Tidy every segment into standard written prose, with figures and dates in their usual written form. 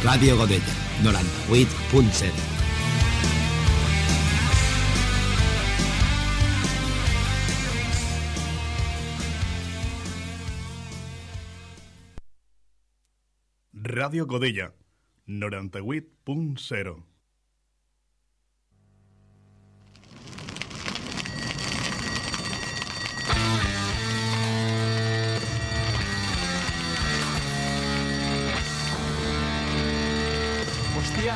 Ràdio Godella, 98.7. Ràdio Godella, 98.0. Hòstia.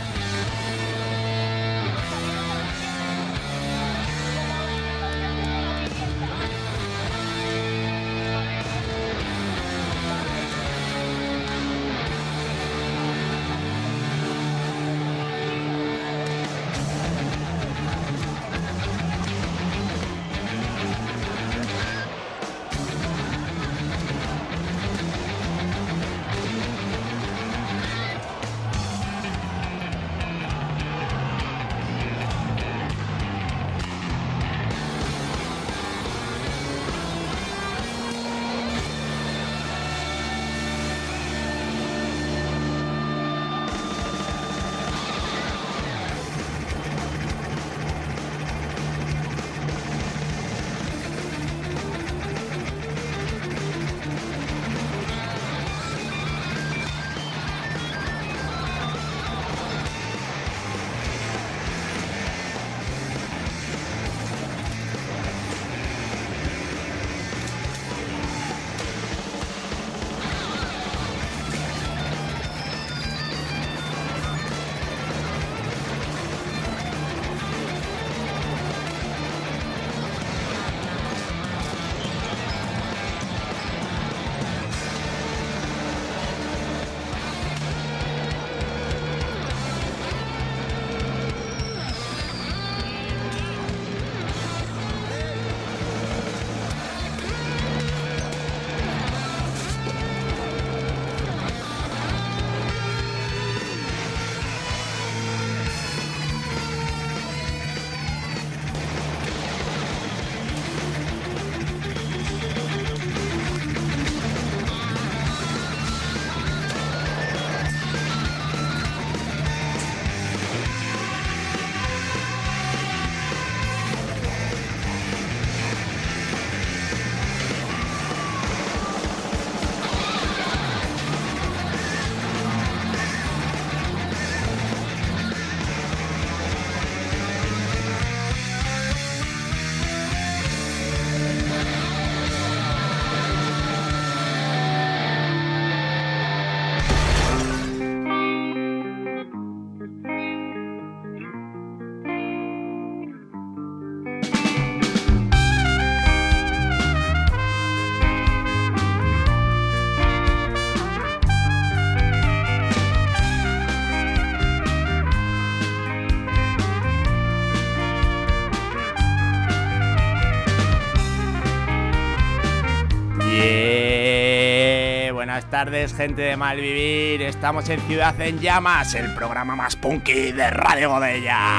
Buenas tardes, gente de Malvivir. Estamos en Ciudad en Llamas, el programa más punky de Radio Godella.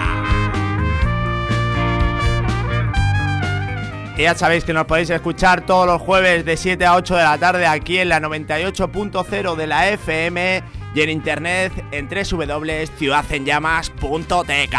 Y ya sabéis que nos podéis escuchar todos los jueves de 7 a 8 de la tarde aquí en la 98.0 de la FM y en internet en www.ciudadenllamas.tk.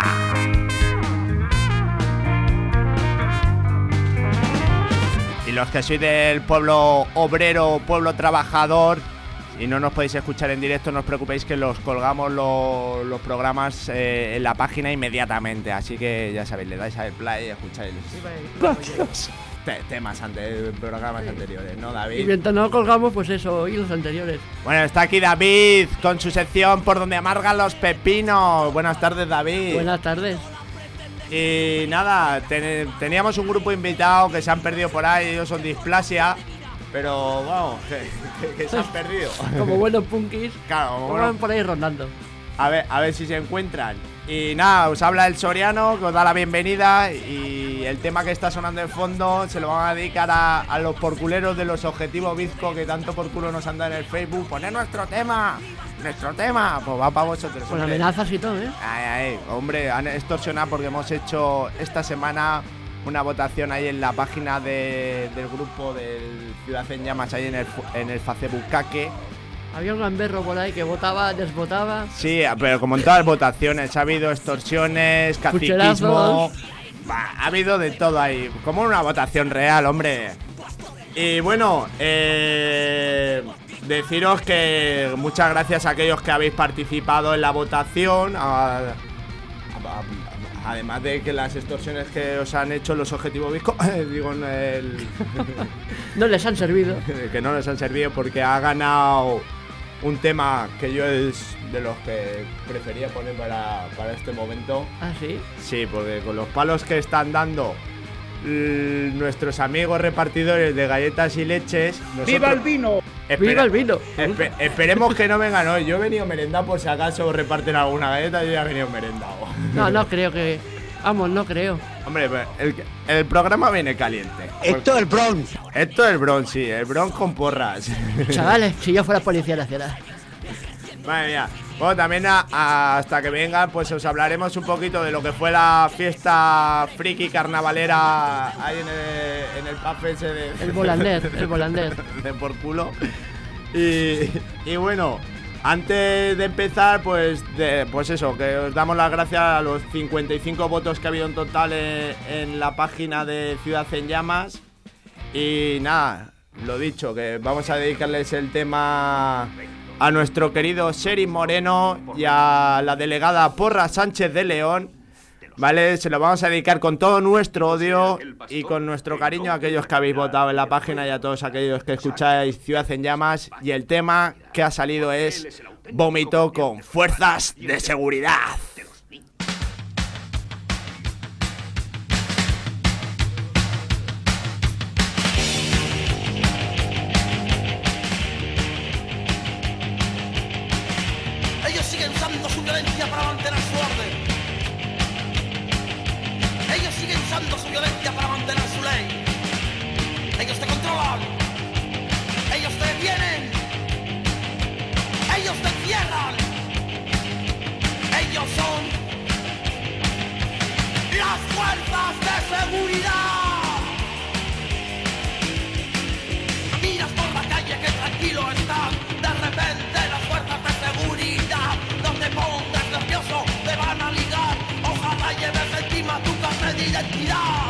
Los que sois del pueblo obrero, pueblo trabajador y no nos podéis escuchar en directo, no os preocupéis que los colgamos los programas en la página inmediatamente, así que ya sabéis, le dais a play y escucháis temas programas anteriores, ¿no, David? Y mientras no colgamos, pues eso, y los anteriores. Bueno, está aquí David con su sección Por donde amargan los pepinos. Buenas tardes, David. Buenas tardes. Y nada, teníamos un grupo invitado que se han perdido por ahí, ellos son Displasia, pero vamos, que se han perdido. Como buenos punkis, claro, van por ahí rondando. A ver si se encuentran. Y nada, os habla el Soriano, que os da la bienvenida. Y el tema que está sonando de fondo se lo van a dedicar a los porculeros de los Objetivos Bizco, que tanto por culo nos han dado en el Facebook. ¡Poner nuestro tema! Pues va para vosotros. Con amenazas y todo, ¿eh? Ay, hombre, han extorsionado porque hemos hecho esta semana una votación ahí en la página del grupo del Ciudad en Llamas, ahí en el Facebook Caque. Había un gamberro por ahí que votaba, desvotaba. Sí, pero como en todas las votaciones, ha habido extorsiones, caciquismo. Ha habido de todo ahí. Como una votación real, hombre. Y bueno, deciros que muchas gracias a aquellos que habéis participado en la votación. Además de que las extorsiones que os han hecho los objetivos Bizco, digo, no les han servido. Que no les han servido porque ha ganado un tema que yo es de los que prefería poner para este momento. ¿Ah, sí? Sí, porque con los palos que están dando nuestros amigos repartidores de galletas y leches... ¡Viva el vino! ¡Viva el vino! Esperemos que no vengan hoy. Yo he venido merendado por si acaso reparten alguna galleta. Yo ya he venido merendado. No creo que... Vamos, no creo. Hombre, el programa viene caliente. Esto es el Bronx. Esto es el Bronx, sí. El Bronx con porras. Chavales, si yo fuera policía nacional. Madre mía. Bueno, también hasta que vengan, pues os hablaremos un poquito de lo que fue la fiesta friki carnavalera ahí en el pub ese de... El volander. De por culo. Y bueno, antes de empezar, pues eso, que os damos las gracias a los 55 votos que ha habido en total en la página de Ciudad en Llamas. Y nada, lo dicho, que vamos a dedicarles el tema a nuestro querido Sheriff Moreno y a la delegada Porra Sánchez de León, ¿vale? Se lo vamos a dedicar con todo nuestro odio y con nuestro cariño a aquellos que habéis votado en la página y a todos aquellos que escucháis Ciudad en Llamas. Y el tema que ha salido es Vómito con fuerzas de seguridad. Ellos siguen usando su violencia para mantener su orden. Ellos siguen usando su violencia para mantener su ley. Ellos te controlan. Ellos te detienen. Ellos te encierran. Ellos son las fuerzas de seguridad. Miras por la calle que tranquilo están. De repente las fuerzas de seguridad, no te pongas nervioso, te van a ligar. Ojalá lleves encima tu carnet de identidad.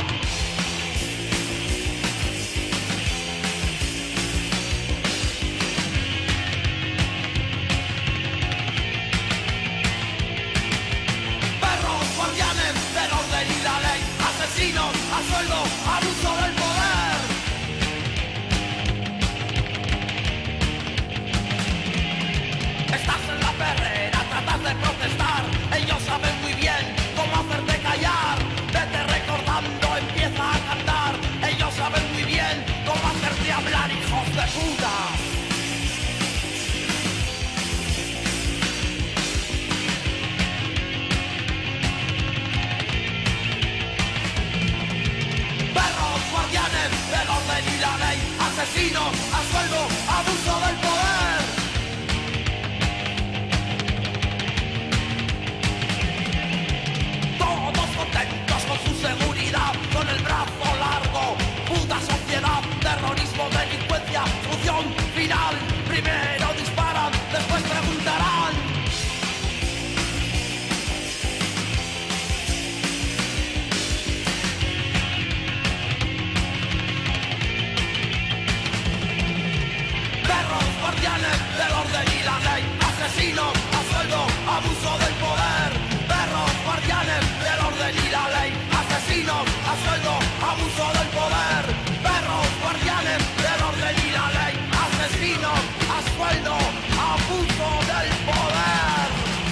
Perros guardianes del orden y la ley, asesinos a sueldo, abuso del poder. Estás en la perrera, tratas de protestar. Ellos saben muy bien cómo hacerte callar. Vete recordando, empieza a cantar. Ellos saben muy bien cómo hacerte hablar, hijos de puta. Perros guardianes del orden y la ley, asesinos a sueldo, abuso del poder. Todos contentos con su seguridad, con el brazo largo. Puta sociedad, terrorismo, delincuencia, función final. Primero disparan, después preguntarán. Perros guardianes del orden y la ley, asesinos a sueldo, abuso del poder. Perros guardianes del orden y la ley, asesinos a sueldo, abuso del poder. Perros guardianes del orden y la ley, asesinos a sueldo, abuso del poder.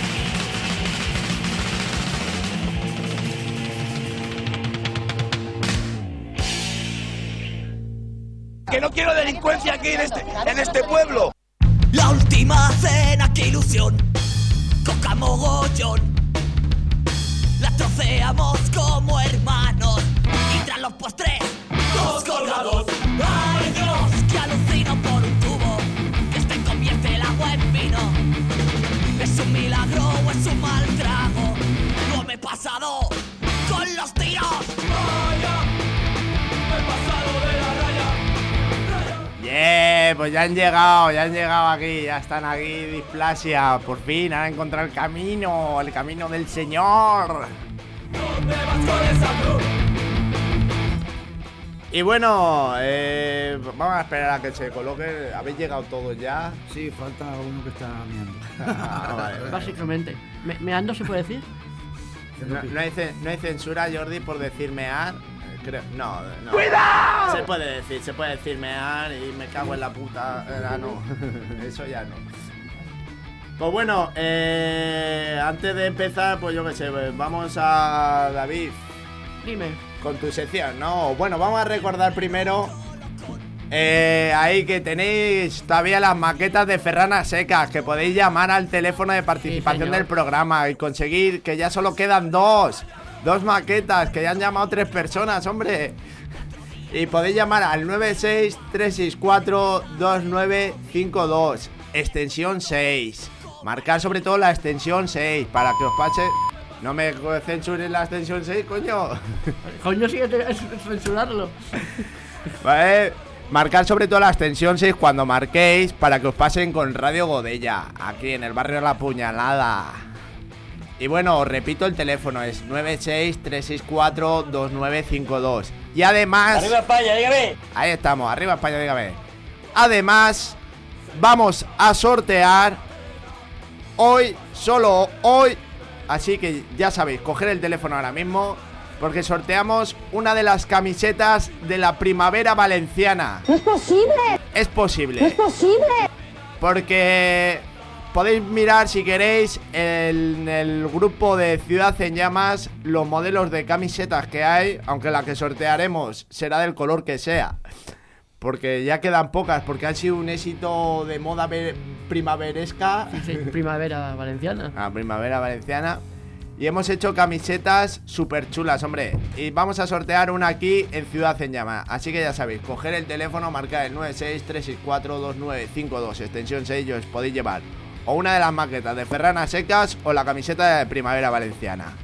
Que no quiero delincuencia aquí en este pueblo. La última cena, qué ilusión, coca mogollón. La troceamos como hermanos y tras los postres, todos colgados. Ay Dios, que alucino por un tubo que este convierte el agua en vino. ¿Es un milagro o es un mal trago? No me he pasado con los tiros. Vaya, me he pasado de la raya. Pues ya han llegado aquí, ya están aquí, Displasia. Por fin han encontrado el camino del Señor. Y bueno, vamos a esperar a que se coloque. ¿Habéis llegado todos ya? Sí, falta uno que está meando. Vale. Básicamente. ¿Meando se puede decir? No hay censura, Jordi, por decir mear. Creo, no. ¡Cuidado! Se puede decir mear y me cago en la puta. No, eso ya no. Pues bueno, antes de empezar, pues yo qué sé, vamos a David. Dime. Con tu sección, ¿no? Bueno, vamos a recordar primero ahí que tenéis todavía las maquetas de Ferran a secas, que podéis llamar al teléfono de participación del programa y conseguir que ya solo quedan dos maquetas, que ya han llamado 3 personas, hombre. Y podéis llamar al 96-364-2952, extensión 6. Marcar sobre todo la extensión 6 para que os pase. No me censuren la extensión 6, coño. Coño, sí, es censurarlo. Vale. Marcar sobre todo la extensión 6 cuando marquéis para que os pasen con Radio Godella, aquí en el barrio La Puñalada. Y bueno, os repito, el teléfono es 96-364-2952. Y además... ¡Arriba España, dígame! Ahí estamos, arriba España, dígame. Además, vamos a sortear hoy, solo hoy. Así que ya sabéis, coger el teléfono ahora mismo, porque sorteamos una de las camisetas de la Primavera Valenciana. ¡No es posible! Es posible. ¡No es posible! Porque podéis mirar, si queréis, en el grupo de Ciudad en Llamas, los modelos de camisetas que hay, aunque la que sortearemos será del color que sea. Porque ya quedan pocas, porque han sido un éxito de moda primaveresca. Sí, Primavera Valenciana. Primavera Valenciana. Y hemos hecho camisetas súper chulas, hombre. Y vamos a sortear una aquí en Ciudad en Llamas. Así que ya sabéis, coger el teléfono, marcar el 96-364-2952, extensión 6, y os podéis llevar o una de las maquetas de Ferran a secas o la camiseta de Primavera Valenciana.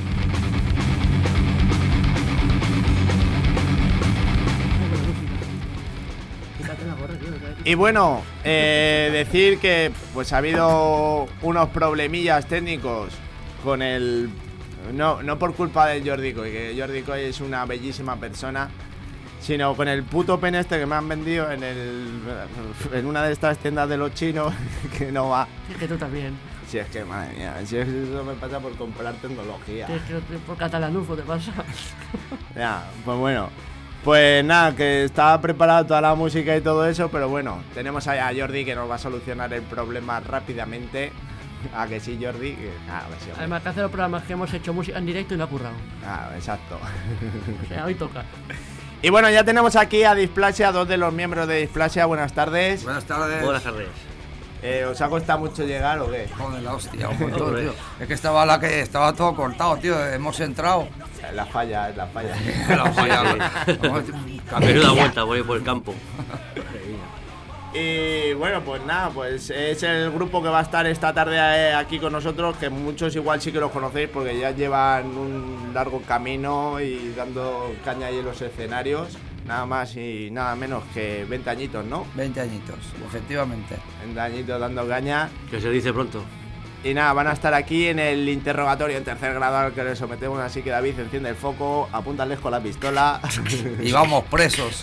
Y bueno, decir que pues ha habido unos problemillas técnicos con el... No por culpa de Jordi Coy, que Jordi Coy es una bellísima persona, sino con el puto pen este que me han vendido en una de estas tiendas de los chinos, que no va. Es que tú también. Si es que, madre mía, si es que eso me pasa por comprar tecnología. Es que por catalanufo te pasa. Ya, pues bueno. Pues nada, que estaba preparada toda la música y todo eso, pero bueno, tenemos ahí a Jordi que nos va a solucionar el problema rápidamente. ¿A que sí, Jordi? Sí, además, que hace los programas que hemos hecho música en directo y no ha currado. Exacto. O sea, hoy toca. Y bueno, ya tenemos aquí a Displasia, 2 de los miembros de Displasia. Buenas tardes. Buenas tardes. Buenas tardes. ¿Os ha costado mucho llegar o qué? Joder, la hostia, un montón, tío. Es que estaba todo cortado, tío. Hemos entrado. La falla. La falla. Menuda vuelta por el campo. Y bueno, pues nada, pues es el grupo que va a estar esta tarde aquí con nosotros, que muchos igual sí que los conocéis porque ya llevan un largo camino y dando caña ahí en los escenarios. Nada más y nada menos que 20 añitos, ¿no? 20 añitos, efectivamente. 20 añitos dando caña. Que se dice pronto. Y nada, van a estar aquí en el interrogatorio en tercer grado al que les sometemos, así que David enciende el foco, apúntales con la pistola. Y vamos presos.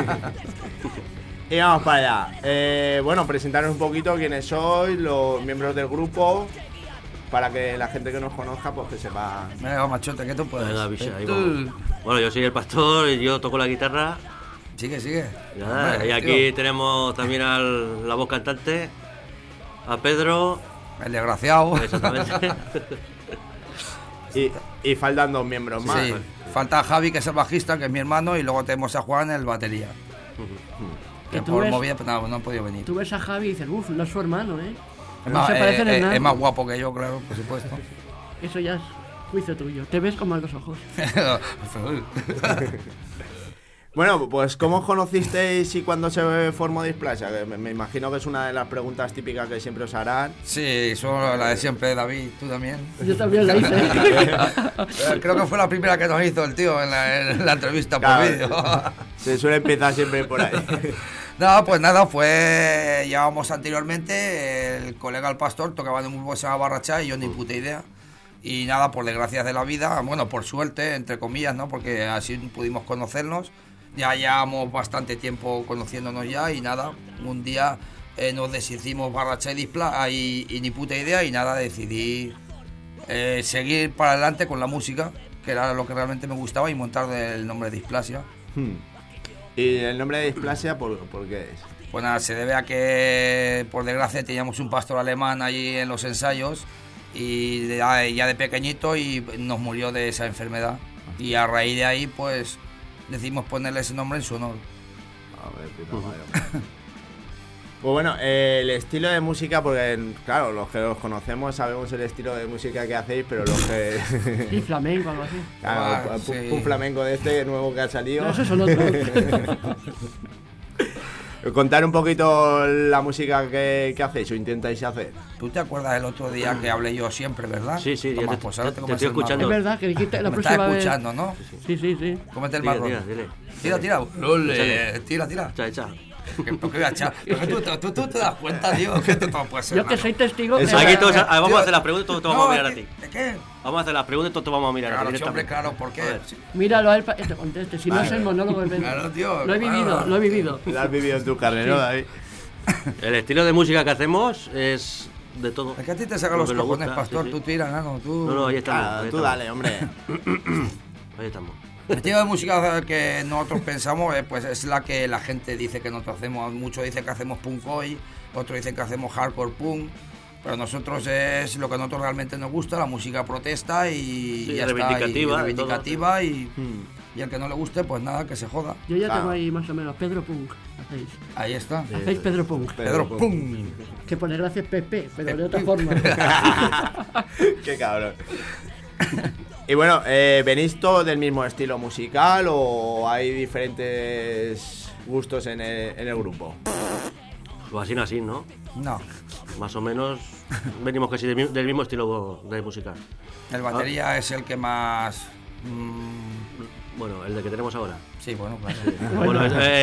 Y vamos para allá. Bueno, presentaros un poquito quiénes sois, los miembros del grupo, para que la gente que nos conozca, pues que sepa. Venga, machote, ¿qué tú puedes? Venga, bicha, ahí vamos. Bueno, yo soy el pastor, yo toco la guitarra. Sigue. Nada, hombre, y aquí tío, tenemos también a la voz cantante, a Pedro. El desgraciado. Exactamente. y faltan 2 miembros más. Sí, falta Javi, que es el bajista, que es mi hermano, y luego tenemos a Juan, el batería. Que por movida pues, no ha podido venir. Tú ves a Javi y dices, uff, no es su hermano, ¿eh? No se parecen en nada. Es más guapo que yo, claro, por supuesto. Eso ya es juicio tuyo. Te ves con mal los ojos. Bueno, pues ¿cómo os conocisteis y cuándo se formó Displasia? Me imagino que es una de las preguntas típicas que siempre os harán. Sí, son la de siempre, David, tú también. Yo también la hice. Creo que fue la primera que nos hizo el tío en la entrevista, claro, por vídeo. Se suele empezar siempre por ahí. No, pues nada, llevábamos anteriormente, el colega el pastor tocaba en un grupo que se llama Barrachá y yo ni puta idea. Y nada, por desgracias de la vida, bueno, por suerte, entre comillas, ¿no? Porque así pudimos conocernos. Ya llevamos bastante tiempo conociéndonos ya y nada, un día nos deshicimos Barrachá y ni puta idea y nada, decidí seguir para adelante con la música, que era lo que realmente me gustaba, y montar el nombre de Displasia. ¿Y el nombre de Displasia por qué es? Pues nada, se debe a que, por desgracia, teníamos un pastor alemán allí en los ensayos y ya de pequeñito y nos murió de esa enfermedad. Y a raíz de ahí, pues, decidimos ponerle ese nombre en su honor. A ver, puta madre. Pues bueno, el estilo de música, porque claro, los que os conocemos sabemos el estilo de música que hacéis, pero los que... Sí, flamenco, algo así. Claro, sí. Un flamenco de este nuevo que ha salido. No, esos son otros. Contar un poquito la música que hacéis o intentáis hacer. ¿Tú te acuerdas el otro día que hablé yo siempre, verdad? Sí, sí, Toma, ya pues te ahora estoy escuchando. Es verdad que dijiste la Me próxima estás vez. escuchando, ¿no? Sí. Cómete el Tira, marrón. tira. Tira. Lole, tira. Echa. ¿Por qué voy a echar? ¿Tú te das cuenta, tío? Que esto no puede ser. Yo que soy testigo. Eso, Aquí todos, vamos tío, a hacer las preguntas y todos te vamos a mirar a ti. ¿De qué? Vamos a hacer las preguntas y todos te vamos a mirar a Claro, ti. sí, hombre, directamente. claro, ¿por qué? A ver. Míralo a él para que te conteste. Si no es el monólogo del Claro, tío. Lo he vivido. Lo has vivido en tu carne, ¿no, David? El estilo de música que hacemos es de todo. Es que a ti te sacan Lo los que nos cojones, gusta, pastor. sí, sí. Tú tira, nano, tú. No, ahí estamos. Ah, ahí tú estamos. dale, hombre. Ahí estamos. El estilo de música que nosotros pensamos pues es la que la gente dice que nosotros hacemos. Muchos dicen que hacemos punk hoy, otros dicen que hacemos hardcore punk, pero nosotros es lo que a nosotros realmente nos gusta, la música protesta y Sí, ya reivindicativa, está, y reivindicativa y al que no le guste pues nada, que se joda. Yo ya Claro. tengo ahí más o menos. Pedro Punk. Hacéis. Ahí está. Hacéis Pedro Punk. Pedro, ¡pum! Que pone gracias Pepe, pero de otra forma. Qué cabrón. Y bueno, ¿venís todos del mismo estilo musical o hay diferentes gustos en el grupo? Pues así, ¿no? No, Más o menos venimos casi del mismo estilo de música. el batería es el que más... Bueno, el de que tenemos ahora. sí, bueno, claro. Bueno,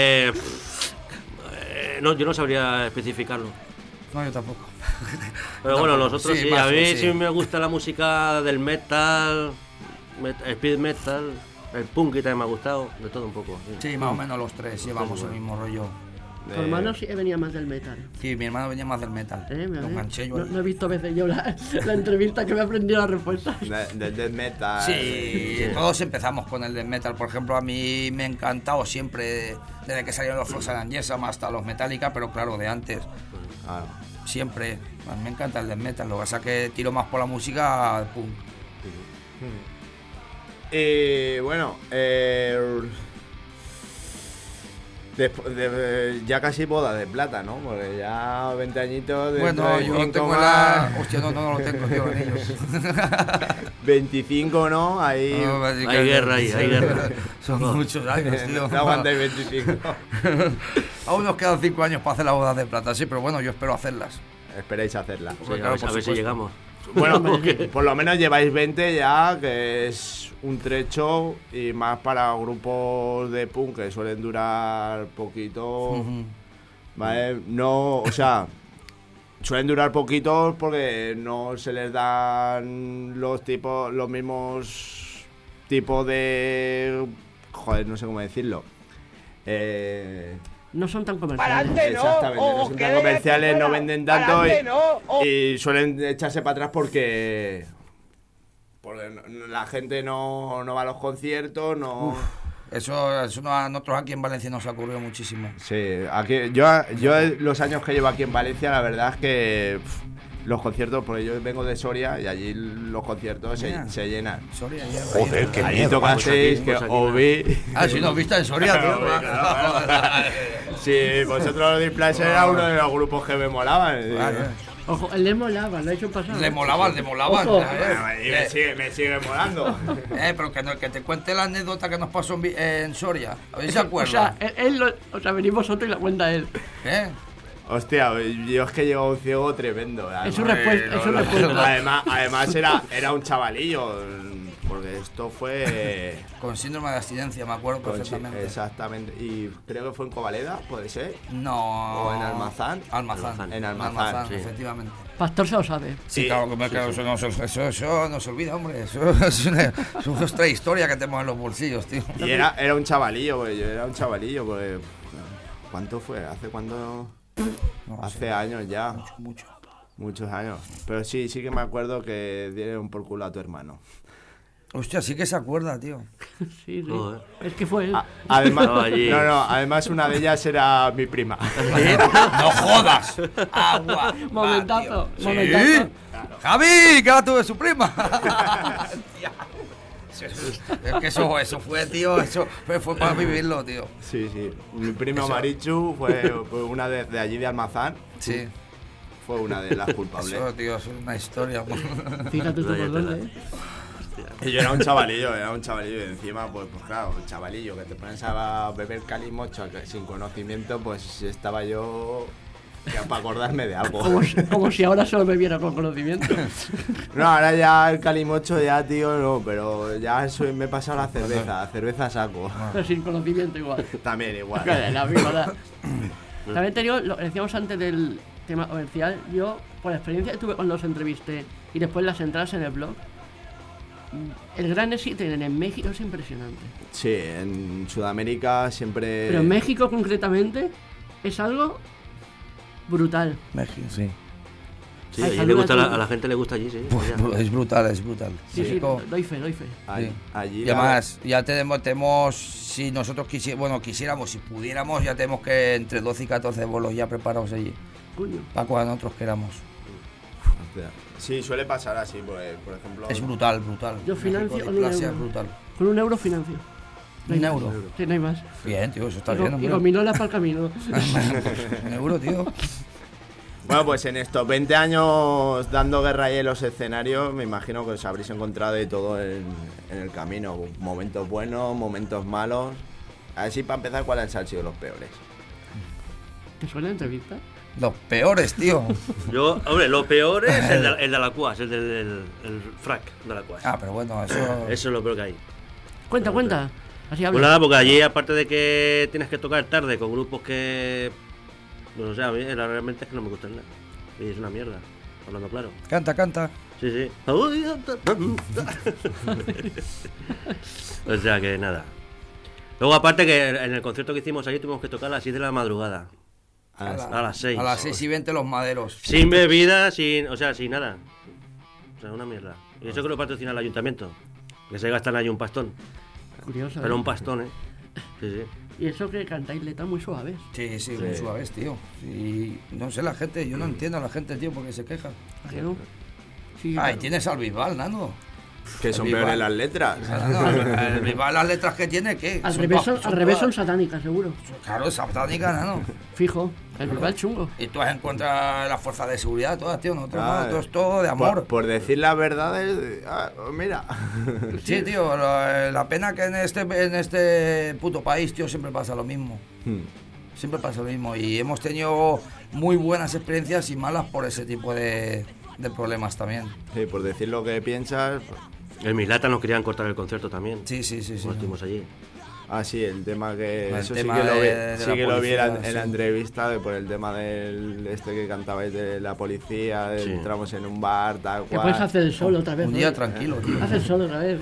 no, yo no sabría especificarlo. No, yo tampoco. Pero bueno, nosotros sí, más, a mí sí me gusta la música del metal, speed metal, el punk que también me ha gustado, de todo un poco. Sí. Sí, más o menos los tres llevamos el mismo rollo. Tu hermano sí venía más del metal. Sí, mi hermano venía más del metal. Me Lo enganché yo. no he visto veces yo la entrevista que me he aprendido la respuesta. Del death metal. Sí, todos empezamos con el death metal. Por ejemplo, a mí me ha encantado siempre, desde que salieron los Frozen and Jessam hasta los Metallica, pero claro, de antes. Ah, Siempre. A mí me encanta el death metal. Lo que pasa es que tiro más por la música punk. y bueno, ya casi boda de plata, ¿no? Porque ya 20 añitos de Bueno, yo tengo la... Hostia, no lo tengo, tío, en ellos. 25, ¿no? Ahí No, Hay guerra ahí, hay guerra. Son muchos años, tío. no aguantáis 25. Aún nos quedan 5 años para hacer la boda de plata, sí, pero bueno, yo espero hacerlas. Esperáis hacerla. Sí, Claro, a ver por si supuesto. llegamos. Bueno, por lo menos lleváis 20 ya, que es un trecho, y más para grupos de punk que suelen durar poquito, ¿vale? No, o sea, suelen durar poquito porque no se les dan los mismos tipos de... Joder, no sé cómo decirlo. No son tan comerciales. Exactamente, no son tan comerciales, no venden tanto y suelen echarse para atrás porque la gente no va a los conciertos, no... Eso a nosotros aquí en Valencia nos ha ocurrido muchísimo. Sí, aquí, yo los años que llevo aquí en Valencia, la verdad es que los conciertos, porque yo vengo de Soria y allí los conciertos se llenan. Soria, Joder, qué Allí miedo. tocasteis, que os vi... Ah, sí, nos viste en Soria, tío. Sí, vosotros los Displays era uno de los grupos que me molaban. Ojo, él le molaba, lo ha hecho pasar. Le molaban. Ojo. Y me sigue molando. Pero que te cuente la anécdota que nos pasó en Soria. A ver si se O acuerda. sea, venís vosotros y la cuenta él. ¿Eh? Hostia, yo es que llevo un ciego tremendo. Es su respuesta. Además era un chavalillo, Porque esto fue... Con síndrome de abstinencia, me acuerdo perfectamente. Exactamente. Y creo que fue en Covaleda, ¿puede ser? No. ¿O en Almazán? Almazán. En Almazán, sí. Efectivamente. Pastor se lo sabe. Sí, claro, eso no se olvida, hombre. Eso es nuestra historia que tenemos en los bolsillos, tío. Y era un chavalillo, güey. Yo era un chavalillo, pues... ¿Cuánto fue? ¿Hace cuándo? No, Hace sí. años ya. Mucho. Muchos años. Pero sí que me acuerdo que dieron por culo a tu hermano. Hostia, sí que se acuerda, tío. Sí. Joder. Es que fue él. Además, No, allí. además una de ellas era mi prima. ¡No jodas! ¡Agua! Momentazo, Sí. momentazo. ¡Javi! ¡Que ahora tú eres su prima! Es que eso fue, tío. Eso fue para vivirlo, tío. Sí. Mi prima Eso. Marichu fue una de allí de Almazán. Sí. Fue una de las culpables. Eso, tío, es una historia. Fíjate tú por dónde, ¿eh? Y yo era un chavalillo y encima, pues claro, un chavalillo que te pones a beber calimocho sin conocimiento, pues estaba yo para acordarme de algo. Como si ahora solo bebiera con conocimiento. No, ahora ya el calimocho ya, tío, no, pero ya me he pasado la cerveza saco. Pero sin conocimiento igual. También igual. La misma, ¿verdad? También te digo, lo que decíamos antes del tema comercial, yo, por la experiencia que tuve cuando os entrevisté y después las entradas en el blog, el gran éxito que tienen en México es impresionante. Sí, en Sudamérica siempre... Pero en México concretamente es algo brutal. México, sí. Sí, Ay, allí saluda a a la gente le gusta allí, sí. Ya. Es brutal, es brutal. Sí, México, doy fe. Allí, sí. allí Y además, ya tenemos, si nosotros quisiéramos, si pudiéramos, ya tenemos que entre 12 y 14 bolos ya preparados allí. Coño. Para cuando nosotros queramos. Sí, suele pasar así, pues, por ejemplo... Es brutal. Yo financio México con de un clase euro. es brutal. Con un euro financio. No hay ¿Un más. euro? Sí, no hay más. Bien, tío, eso está Y bien, con hombre. minolas para el camino. Un euro, tío. Bueno, pues en estos 20 años dando guerra ahí en los escenarios, me imagino que os habréis encontrado de todo en el camino. Momentos buenos, momentos malos. Así para empezar, ¿cuáles han sido los peores? ¿Te suena la entrevista? Los peores, tío. Yo, hombre, lo peor es el de Alacuas, el del frac de Alacuas. Ah, pero bueno, eso... Eso es lo peor que hay. Cuenta. Así Pues habla. nada, porque allí, aparte de que tienes que tocar tarde con grupos que. No sé, a mí realmente es que no me gustan nada. Y es una mierda, hablando claro. Canta. Sí, sí. O sea que nada. Luego, aparte que en el concierto que hicimos allí tuvimos que tocar a las 6 de la madrugada. A las 6. A las 6:20 los maderos. Sin bebida, sin nada. O sea, una mierda. Y eso que lo patrocina el ayuntamiento. Que se gastan ahí un pastón. Curioso. Pero ¿eh? un pastón, ¿eh? Sí, sí. Y eso que cantáis letras muy suaves. Sí, muy suaves, tío. Y no sé, la gente, yo no entiendo a la gente, tío, porque se queja. ¿A que no? Sí, Ay, claro. tienes al Bisbal, nano. Que son El peores Bisbal. las letras. El Bisbal, las letras que tiene, ¿qué? Al Son revés, todas- al revés son todas- satánicas, seguro. Claro, satánica, nano. Fijo. El rival chungo. Y tú has encontrado las fuerzas de seguridad todas, tío. Nosotros Ah, no, todo es todo de amor. Por decir la verdad, mira. Sí, tío, la pena que en este puto país, tío, siempre pasa lo mismo. Siempre pasa lo mismo. Y hemos tenido muy buenas experiencias y malas por ese tipo de problemas también. Sí, por decir lo que piensas. Pues, En Mislata nos querían cortar el concierto también. Sí. Cuando estuvimos allí. ah, sí, el tema que. El Eso tema sí que lo vi, de sí la que lo vi policía, en la sí. entrevista, por el tema del que cantabais de la policía, Sí. entramos en un bar, tal Que cual. puedes hacer el solo otra vez. Un ¿no? día tranquilo, tío. Haz el solo otra vez.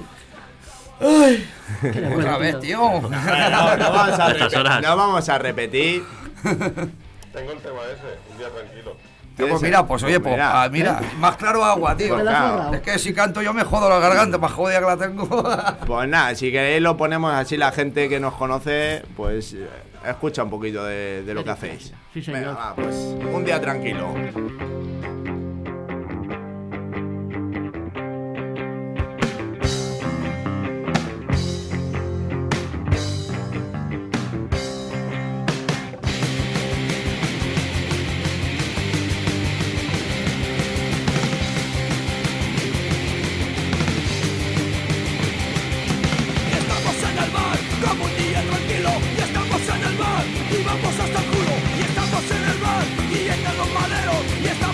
Otra vez, tío. No vamos a Estas horas. no vamos a repetir. Tengo el tema ese, un día tranquilo. Pues mira, pues oye, pues Mira. mira, más claro agua, tío. Te la has claro. ahorrado. Es que si canto yo me jodo la garganta, más jodida que la tengo. Pues nada, si queréis lo ponemos así, la gente que nos conoce, pues escucha un poquito de lo que hacéis. Sí, señor. Venga, va, pues un día tranquilo. Y estamos en el bar, como un día tranquilo. Y estamos en el bar, y vamos hasta el culo. Y estamos en el bar, y llegan los maderos. Y estamos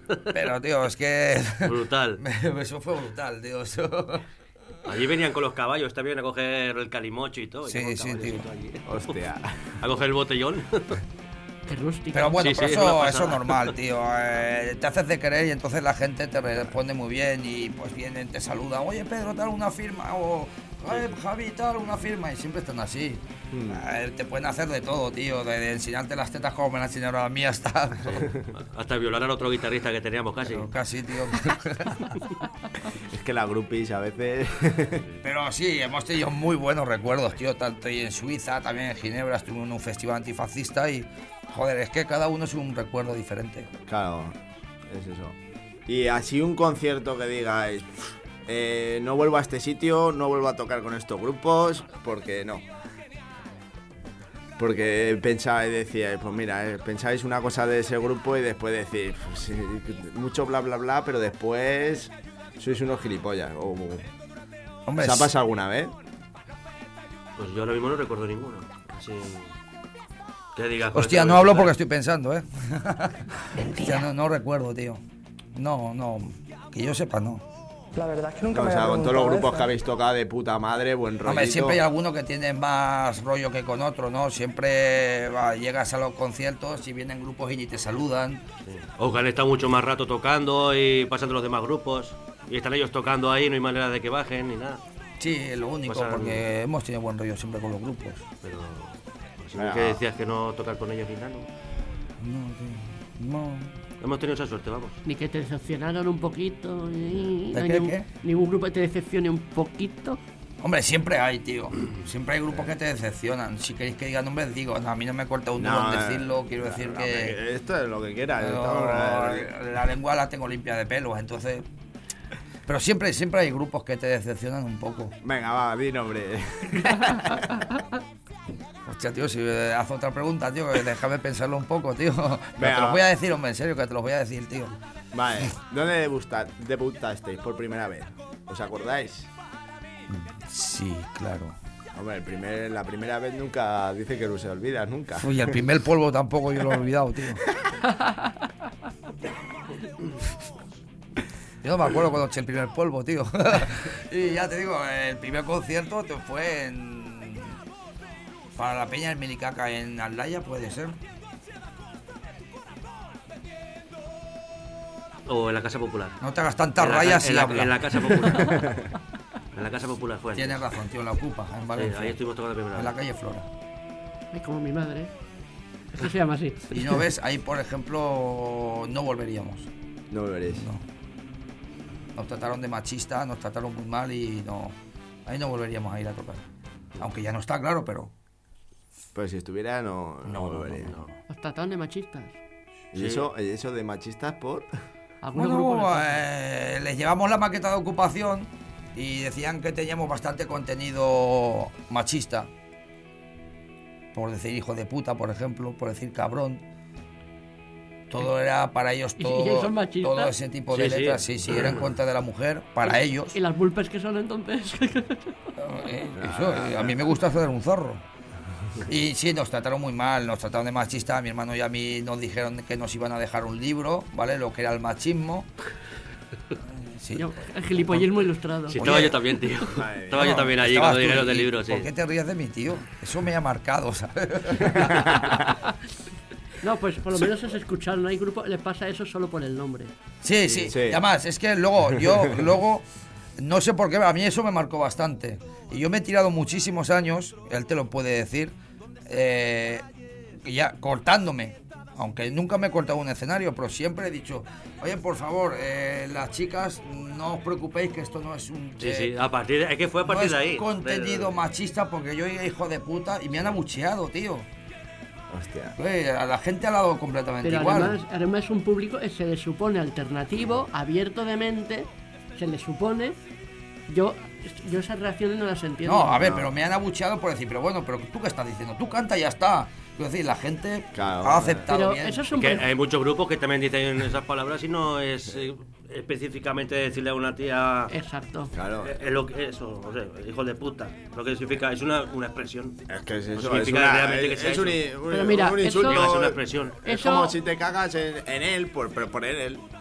Pero, tío, es que... Brutal. Eso fue brutal, tío. Eso... Allí venían con los caballos también a coger el calimocho y todo. Sí, sí, tío. Hostia. A coger el botellón. Qué rústico. Pero bueno, Sí, pero sí, eso es es normal, tío. Te haces de querer y entonces la gente te responde muy bien y pues vienen, te saludan. Oye, Pedro, tal, una firma. O Javi, tal, una firma. Y siempre están así. Te pueden hacer de todo, tío. De enseñarte las tetas como me la enseñaron a mí hasta... Hasta violar al otro guitarrista que teníamos casi. Pero casi, tío. Es que la groupies a veces... Pero sí, hemos tenido muy buenos recuerdos, tío. Tanto y en Suiza, también en Ginebra, estuve en un festival antifascista y... Joder, es que cada uno es un recuerdo diferente. Claro, es eso. Y así un concierto que digáis, no vuelvo a este sitio, no vuelvo a tocar con estos grupos, porque no. Porque pensáis, decíais, pues mira, pensáis una cosa de ese grupo y después decís, pues, sí, mucho bla bla bla, pero después sois unos gilipollas. Hombre, ¿se ha pasado alguna vez? Pues yo ahora mismo no recuerdo ninguno. Así... ¿Qué digas? Hostia, no hablo porque estoy pensando, ¿eh? Hostia, no recuerdo, tío. No, que yo sepa, no. La verdad es que nunca No, me o sea, había con todos los preguntado grupos eso. que habéis tocado de puta madre, buen rollo. Hombre, siempre hay alguno que tiene más rollo que con otro, ¿no? Siempre llegas a los conciertos y vienen grupos y ni te saludan. Sí. O que han estado mucho más rato tocando y pasando los demás grupos. Y están ellos tocando ahí, no hay manera de que bajen ni nada. Sí, es lo único, Pasan... porque hemos tenido buen rollo siempre con los grupos. Pero... ¿Qué decías que no tocar con ellos ni nada? No, tío, no. Hemos tenido esa suerte, vamos. Ni que te decepcionaron un poquito. ¿De qué? ¿Ningún grupo que te decepcione un poquito? Hombre, siempre hay, tío. Siempre hay grupos que te decepcionan. Si queréis que diga nombres, digo. No, a mí no me corta un duro en decirlo. Quiero decir que... Esto es lo que quieras. La lengua la tengo limpia de pelos, entonces... Pero siempre hay grupos que te decepcionan un poco. Venga, va, di nombre. Hostia, tío, si hace otra pregunta, tío, déjame pensarlo un poco, tío. Pero Venga, te lo voy a decir, hombre, en serio, que te lo voy a decir, tío. Vale, ¿dónde debutasteis por primera vez? ¿Os acordáis? Sí, claro. Hombre, la primera vez nunca dice que no se olvida, nunca. Uy, el primer polvo tampoco yo lo he olvidado, tío. Yo no me acuerdo cuando eché el primer polvo, tío. Y ya te digo, el primer concierto fue para la Peña del Milicaca en Aldaya, puede ser. O en la Casa Popular. No te hagas tantas rayas y habla. En la Casa Popular. En la Casa Popular fue. Tienes razón, tío, la ocupa, en Valencia. Sí, ahí estuvimos tocando la primera en la vez. calle Flora. Ay, como mi madre. Es que se llama así. Y no ves, ahí por ejemplo, no volveríamos. No volveréis. No. Nos trataron de machista, nos trataron muy mal y no. Ahí no volveríamos a ir a tocar. Aunque ya no está claro, pero. Pues si estuviera, no volvería. No. Los trataron de machistas. ¿Y eso de machistas por? Bueno, les llevamos la maqueta de ocupación y decían que teníamos bastante contenido machista. Por decir hijo de puta, por ejemplo, por decir cabrón. Todo era para ellos, ¿Y son machistas? todo ese tipo de letras, sí, era en contra de la mujer, para ellos. ¿Y las vulpes que son entonces? Eso, a mí me gusta hacer un zorro. Y sí, nos trataron muy mal, nos trataron de machista. A mi hermano y a mí nos dijeron que nos iban a dejar un libro, ¿vale? Lo que era el machismo. Sí. El gilipollismo ilustrado. Sí, estaba yo también, tío. Estaba yo también allí cuando dijeron del libro, sí. ¿Por qué te ríes de mí, tío? Eso me ha marcado, ¿sabes? No, pues por lo menos es escuchar, no hay grupo, les pasa eso solo por el nombre. Sí. Y además, es que luego, no sé por qué, a mí eso me marcó bastante. Y yo me he tirado muchísimos años, él te lo puede decir, ya cortándome. Aunque nunca me he cortado un escenario, pero siempre he dicho, oye, por favor, las chicas, no os preocupéis que esto no es un... Sí, es que fue a partir de ahí. Contenido machista porque yo era hijo de puta y me han abucheado, tío. Hostia. A la gente ha dado completamente pero igual. Además es un público, se le supone alternativo, abierto de mente, se le supone... Yo esas reacciones no las entiendo. No, a ver, pero me han abucheado por decir, pero bueno, pero ¿tú qué estás diciendo? Tú canta y ya está. Quiero decir, la gente ha aceptado pero bien. Eso es que hay muchos grupos que también dicen esas palabras y no es específicamente decirle a una tía... Exacto. Claro. Es lo que eso, o sea, hijo de puta. Lo que significa es una expresión. Es que es No eso, significa realmente que sea es eso. un Pero mira, insulto. eso- Es una expresión. Es Eso- como si te cagas en él, pero por él.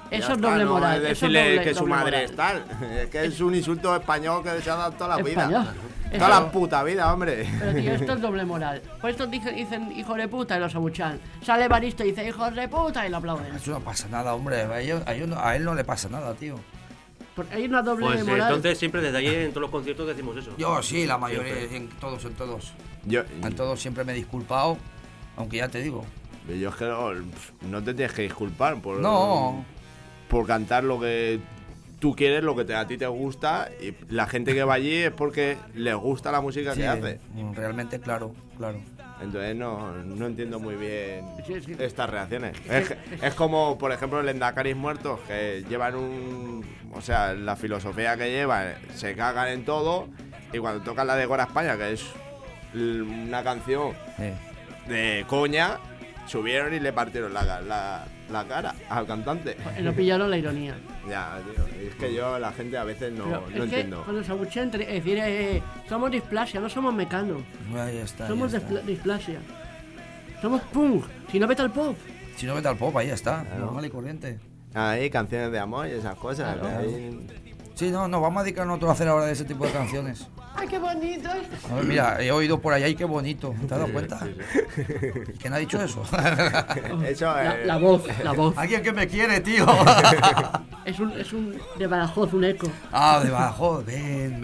Eso es está, doble no moral. es eso es decirle doble- que su doble madre moral. es tal. Es que es un insulto español que se ha dado toda la vida. Español. Toda la puta vida, hombre. Pero tío, esto es doble moral. Pues estos dicen hijos de puta y los abuchan. Sale Baristo y dice hijos de puta y lo aplauden. Eso no pasa nada, hombre. A él no le pasa nada, tío. Porque hay una doble Pues moral. entonces siempre desde allí en todos los conciertos decimos eso. Yo sí, la mayoría, Siempre. en todos. Yo, En todos siempre me he disculpado, aunque ya te digo. yo es que no te tienes que disculpar por, No. por cantar lo que tú quieres, lo que a ti te gusta. Y la gente que va allí es porque les gusta la música Sí, que hace. realmente, claro. Entonces no entiendo muy bien Sí. estas reacciones. Es como, por ejemplo, el Endacari's Muertos, que llevan o sea, la filosofía que llevan, se cagan en todo, y cuando tocan la de Gora España, que es una canción de coña, subieron y le partieron la cara al cantante. No pillaron la ironía. Ya, tío, es que yo, la gente a veces no Pero es que entiendo. cuando se abuchean, es decir, somos displasia, no somos mecano. Ahí está. Somos ahí está. displasia. Somos punk. Si no vete al pop. Si no, vete al pop, ahí está. Normal y corriente. Ahí, canciones de amor y esas cosas. Claro. Ahí- Sí, no, vamos a dedicar nosotros a hacer ahora de ese tipo de canciones. ¡Ay, qué bonito! A ver, mira, he oído por allá y qué bonito. ¿Te has dado cuenta? ¿Quién ha dicho eso? Eso La voz. Alguien que me quiere, tío. Es un de Badajoz, un eco. Ah, de Badajoz, ven.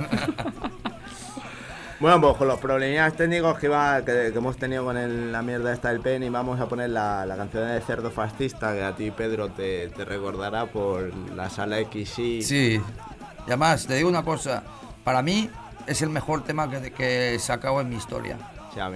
Bueno, pues con los problemas técnicos que hemos tenido con la mierda esta del PEN, y vamos a poner la canción de Cerdo Fascista, que a ti, Pedro, te recordará por la sala XY. Sí. Y además, te digo una cosa. Para mí es el mejor tema que he sacado en mi historia. Sí, a mí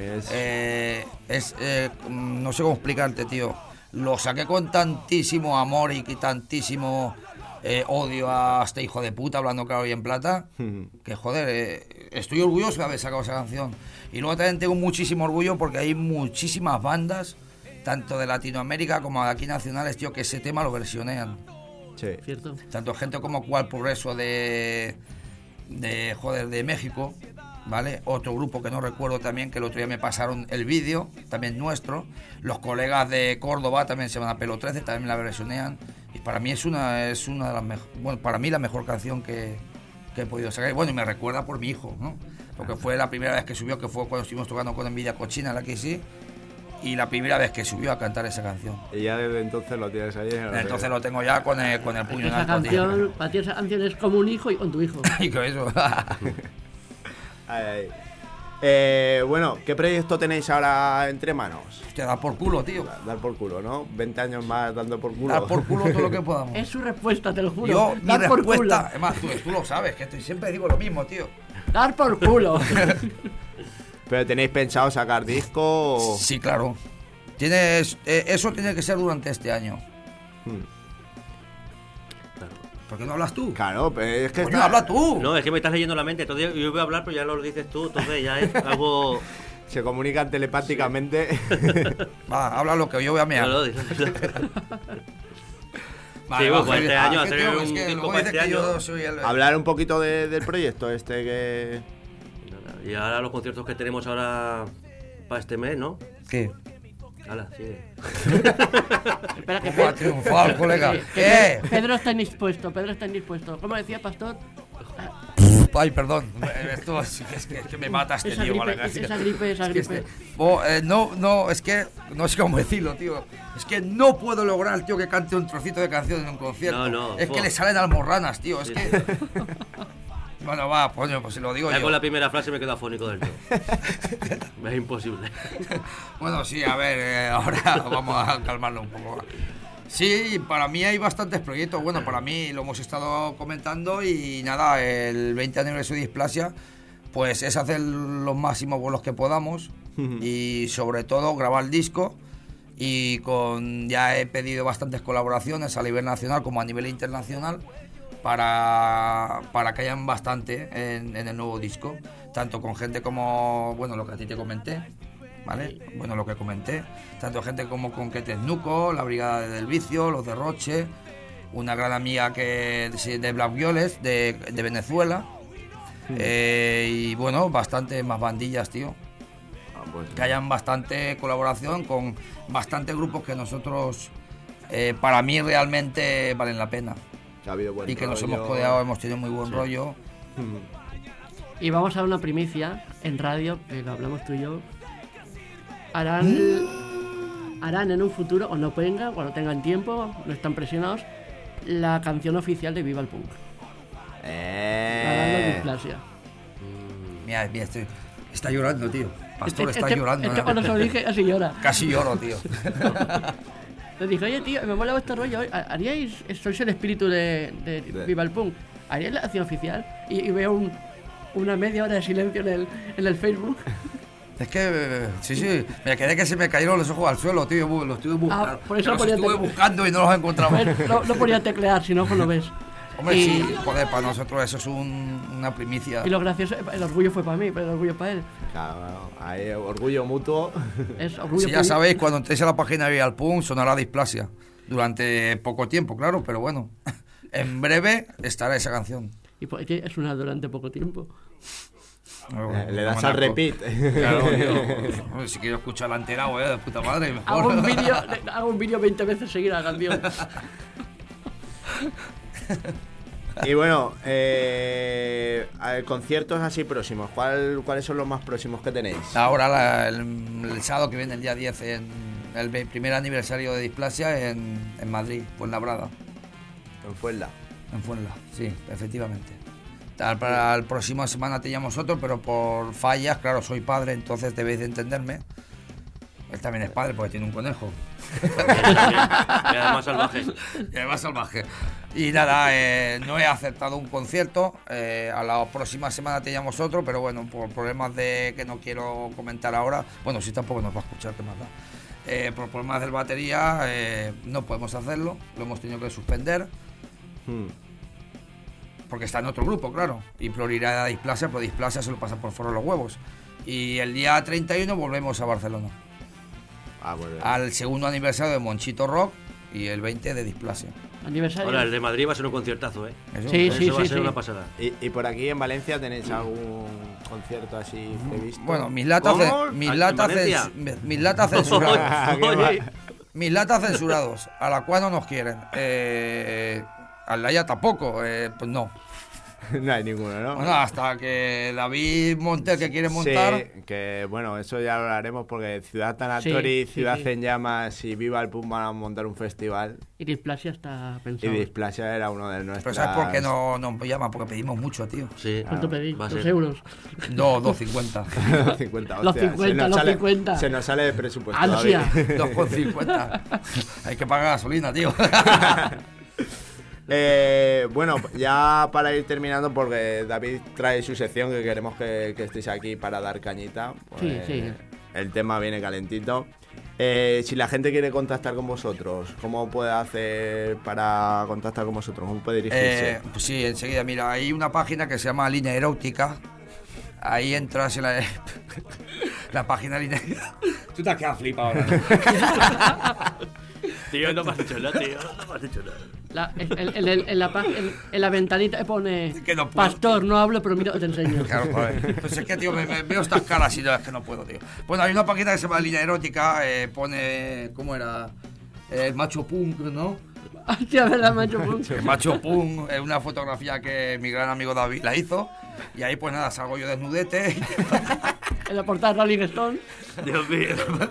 No sé cómo explicarte, tío. Lo saqué con tantísimo amor y tantísimo odio a este hijo de puta, hablando claro y en plata, que joder, estoy orgulloso de haber sacado esa canción. Y luego también tengo muchísimo orgullo porque hay muchísimas bandas, tanto de Latinoamérica como de aquí nacionales, tío, que ese tema lo versionean. Sí. Cierto. Tanto gente como Cual Progreso de México, ¿vale? Otro grupo que no recuerdo también, que el otro día me pasaron el vídeo, también nuestro. Los colegas de Córdoba también se van a Pelo 13, también la versionean. Y para mí es una de las mejores, bueno, para mí la mejor canción que he podido sacar. Bueno, y me recuerda por mi hijo, ¿no? Porque fue la primera vez que subió, que fue cuando estuvimos tocando con Envidia Cochina, la que sí. Y la primera vez que subió a cantar esa canción. Y ya desde entonces lo tienes ahí. Entonces lo tengo ya con el puño en Esa alto, tío. canción, para ti esa canción es como un hijo y con tu hijo. Y con eso. Ay. Bueno, ¿qué proyecto tenéis ahora entre manos? Te da por culo, tío. Dar por culo, ¿no? 20 años más dando por culo. Dar por culo todo lo que podamos. Es su respuesta, te lo juro. Yo, mi Dar por culo. respuesta, además, tú lo sabes, que siempre digo lo mismo, tío. Dar por culo. ¿Pero tenéis pensado sacar disco? O... Sí, claro. Eso tiene que ser durante este año. ¿Por qué no hablas tú? Claro, pero es que... Coño, habla tú. No, es que me estás leyendo la mente. Entonces yo voy a hablar, pero ya lo dices tú. Entonces ya es algo... Se comunican telepáticamente. Va, habla lo que yo voy a mear. No, dilo. Vale, Sí, va, pues este Javier. año, Es que, hacer tío, un es que disco luego para dice este que yo año. soy el... Hablar un poquito del proyecto este que... Y ahora los conciertos que tenemos ahora para este mes, ¿no? ¿Qué? Hala, sigue. Espera que Va a triunfar, colega. Pedro está indispuesto, ¿Cómo decía, Pastor? Ay, perdón. Esto es que me mata este Esa tío. gripe, vale. esa gripe. Es que es que no sé cómo decirlo, tío. Es que no puedo lograr, tío, que cante un trocito de canción en un concierto. No, es que le salen almorranas, tío. Es que. Bueno, va, coño, pues si lo digo Ya yo. con la primera frase me quedo afónico del todo. Es imposible. Bueno, sí, a ver, ahora vamos a calmarlo un poco. Sí, para mí hay bastantes proyectos. Bueno, para mí lo hemos estado comentando y nada, el 20 aniversario de Displasia, pues es hacer los máximos vuelos que podamos y sobre todo grabar el disco. Y ya he pedido bastantes colaboraciones a nivel nacional como a nivel internacional para que hayan bastante en el nuevo disco, tanto con gente como, bueno, lo que a ti te comenté, ¿vale? Bueno, lo que comenté, tanto gente como con Quetes Nuco, la Brigada del Vicio, los de Roche, una gran amiga de Black Violets de Venezuela, y bueno, bastante más bandillas, tío. Que hayan bastante colaboración con bastantes grupos que nosotros para mí realmente valen la pena. Que ha habido buen Y que nos rollo. hemos codeado, hemos tenido muy buen rollo. Y vamos a dar una primicia en radio, que lo hablamos tú y yo. Harán en un futuro, o no vengan, cuando tengan tiempo, no están presionados, la canción oficial de Viva el Punk. La Displasia. Mira, está llorando, tío. Pastor está llorando. Este cuando se lo dije casi llora. Casi lloro, tío. Le dije, oye tío, me mola vuestro rollo, ¿haríais, sois el espíritu de Viva el Punk, ¿haríais la acción oficial? Y veo una media hora de silencio en el Facebook. Es que, sí, me quedé que se me cayeron los ojos al suelo, tío. Lo estuve buscando. Por eso los estuve buscando y no los encontraba. No podía teclear, si no, pues lo ves. Hombre, sí, joder, para nosotros eso es una primicia. Y lo gracioso, el orgullo fue para mí, pero el orgullo para él. Claro, hay orgullo mutuo. Es orgullo Si ya sabéis, cuando entréis a la página de Viva el Punk sonará Displasia. Durante poco tiempo, claro, pero bueno. En breve estará esa canción. ¿Y por qué es una durante poco tiempo? Le das al repeat. Claro, tío. Si quiero escuchar la entera, güey, de puta madre, mejor. Hago un vídeo 20 veces seguida la canción. Y bueno, conciertos así próximos. ¿Cuáles son los más próximos que tenéis? Ahora, el sábado que viene, el día 10, en el primer aniversario de Displasia en Madrid, Fuenlabrada. En Fuenla. En Fuenla, sí, efectivamente. Para la próxima semana teníamos otro, pero por fallas, claro, soy padre, entonces debéis de entenderme. Él también es padre porque tiene un conejo. Y además salvaje. Y además salvaje. Y nada, no he aceptado un concierto. A la próxima semana teníamos otro, pero bueno, por problemas de que no quiero comentar ahora, bueno, sí, tampoco nos va a escuchar, qué más da. Por problemas del batería no podemos hacerlo, lo hemos tenido que suspender. Porque está en otro grupo, claro. Y prioridad a Displasia, pero Displasia se lo pasa por foro los huevos. Y el día 31 volvemos a Barcelona. Bueno. Al segundo aniversario de Monchito Rock y el 20 de Displasia. Aniversario. Ahora, el de Madrid va a ser un conciertazo, ¿eh? Eso va a ser una pasada. ¿Y por aquí en Valencia tenéis algún concierto así previsto? Bueno, mis latas censuradas. Mis latas censurados, a la cual no nos quieren. Al de allá tampoco, pues no. No hay ninguno, ¿no? Bueno, hasta que David monte el que quiere montar. Sí, que bueno, eso ya lo haremos porque Ciudad Tanatori, Ciudad en Llamas y Viva el Punk van a montar un festival. Y Displasia está pensado. Y Displasia era uno de nuestros. Pero ¿sabes por qué no nos llaman? Porque pedimos mucho, tío. Sí. ¿Cuánto pedís? 2 euros. No, 2,50. 2,50, los 50. Se nos sale de presupuesto. ¡Ansia! 2,50. Hay que pagar gasolina, tío. Bueno, ya para ir terminando, porque David trae su sección que queremos que estéis aquí para dar cañita. Pues, sí. El tema viene calentito. Si la gente quiere contactar con vosotros, ¿cómo puede hacer para contactar con vosotros? ¿Cómo puede dirigirse? Pues sí, enseguida, mira, hay una página que se llama Línea Erótica. Ahí entras en la página Línea. Tú te has quedado flipado ahora. Tío, no me has dicho nada, tío. No me has dicho nada. En la ventanita pone que no puedo. Pastor, no hablo, pero mira, te enseño. Claro, joder. Pues es que, tío, me veo estas caras y no, es que no puedo, tío. Bueno, hay una página que se llama Línea Erótica, pone, ¿cómo era? El macho punk, ¿no? Hostia, ¿verdad, macho punk? El macho punk es una fotografía que mi gran amigo David la hizo. Y ahí, pues nada, salgo yo desnudete. En la portada de Rolling Stone. Dios mío.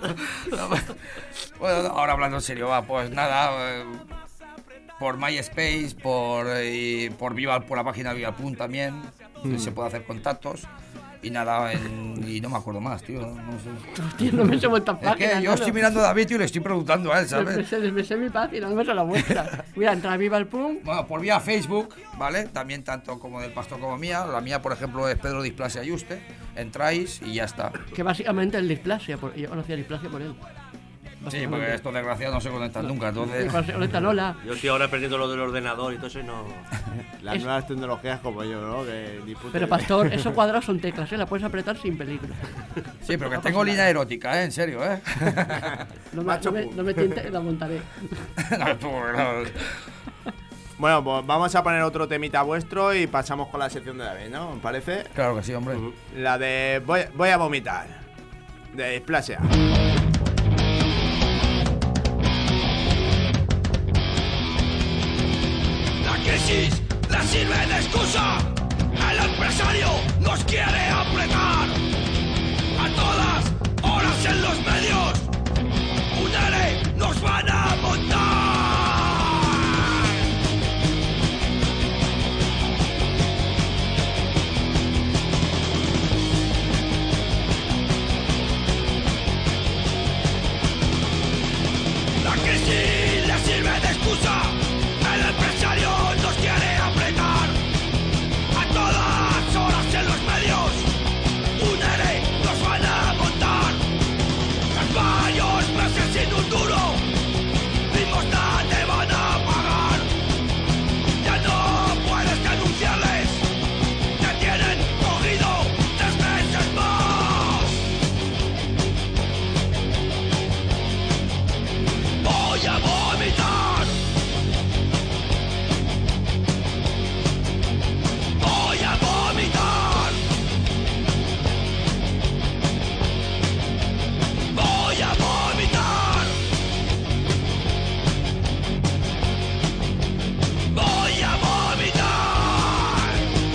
Bueno, ahora hablando en serio, pues nada, por MySpace, por la página Viva el Punk también, se puede hacer contactos. Y nada, y no me acuerdo más, tío, no sé. Tío, no me sé vueltas páginas. Es que yo estoy mirando a David y le estoy preguntando a él, ¿sabes? Me sé mi página, no me sé la vuestra. Voy a entrar a Viva el Punk. Bueno, por vía Facebook, ¿vale? También tanto como del Pastor como mía. La mía, por ejemplo, es Pedro Displasia Ayuste. Entráis y ya está. Que básicamente el Displasia, yo conocía Displasia por él. Sí, porque estos desgraciados no se conectan nunca, entonces... Se conectan, hola. Yo estoy ahora perdiendo lo del ordenador y todo eso y no... Las nuevas tecnologías como yo, ¿no? Que ni puta pero idea. Pastor, esos cuadrados son teclas, la puedes apretar sin peligro. Sí, pero que tengo línea erótica, en serio, No me tiente, la montaré. Bueno, pues vamos a poner otro temita vuestro y pasamos con la sección de David, ¿no? ¿Me parece? Claro que sí, hombre. La de voy a vomitar, de Displasia. crisis le sirve de excusa. El empresario nos quiere apretar a todas horas en los medios. Un ERE nos van a montar. La crisis le sirve de excusa. El empresario nos quiere apretar a todas horas en los medios. Un ERE nos van a montar. Tras varios meses sin un duro, limosna te van a pagar. Ya no puedes denunciarles, te tienen cogido 3 meses más. Voy a vomitar. Voy a vomitar. Voy a vomitar. Voy a vomitar.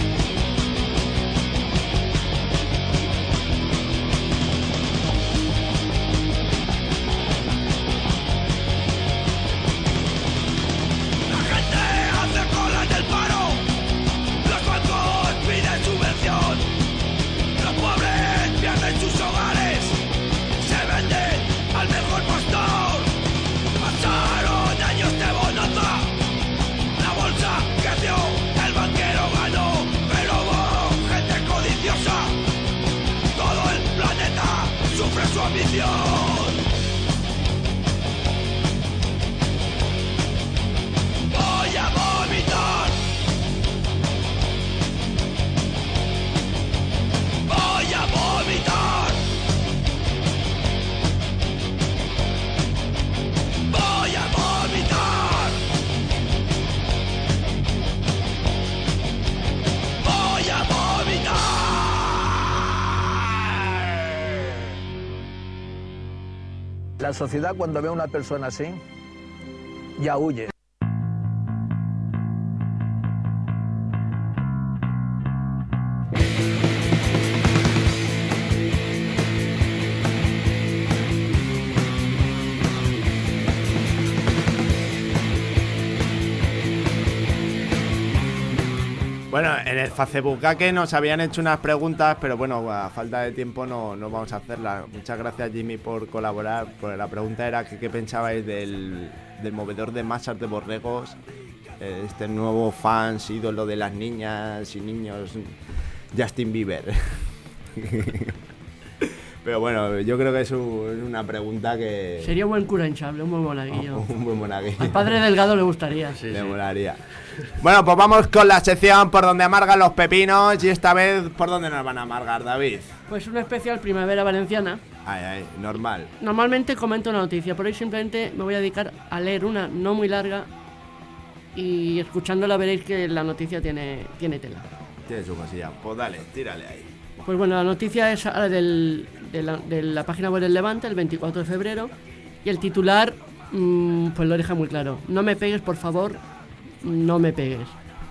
La gente hace cola en el paro. Los bancos piden subvención. Los pobres pierden sus hogares. Se venden al mejor postor. Pasaron años de bonanza. La bolsa creció, el banquero ganó. Pero hubo gente codiciosa. Todo el planeta sufre su ambición. Voy a vomitar. Voy a vomitar. Voy a vomitar. Voy a vomitar. La sociedad, cuando ve a una persona así, ya huye. Bueno, en el Facebook que nos habían hecho unas preguntas, pero bueno, a falta de tiempo no vamos a hacerlas. Muchas gracias, Jimmy, por colaborar. Pues la pregunta era que qué pensabais del movedor de masas de borregos, este nuevo fans, ídolo de las niñas y niños, Justin Bieber. Pero bueno, yo creo que es una pregunta que... Sería un buen cura hinchable, un buen monaguillo. Un buen monaguillo. Al padre Delgado le gustaría. Sí, le molaría. Bueno, pues vamos con la sección por donde amargan los pepinos. Y esta vez, ¿por dónde nos van a amargar, David? Pues una especial primavera valenciana. Ay, normal. Normalmente comento una noticia, por hoy simplemente me voy a dedicar a leer una no muy larga. Y escuchándola veréis que la noticia tiene tela. Tiene su cosilla. Pues dale, tírale ahí. Pues bueno, la noticia es de la página web del Levante, el 24 de febrero. Y el titular, pues lo deja muy claro. No me pegues, por favor, no me pegues.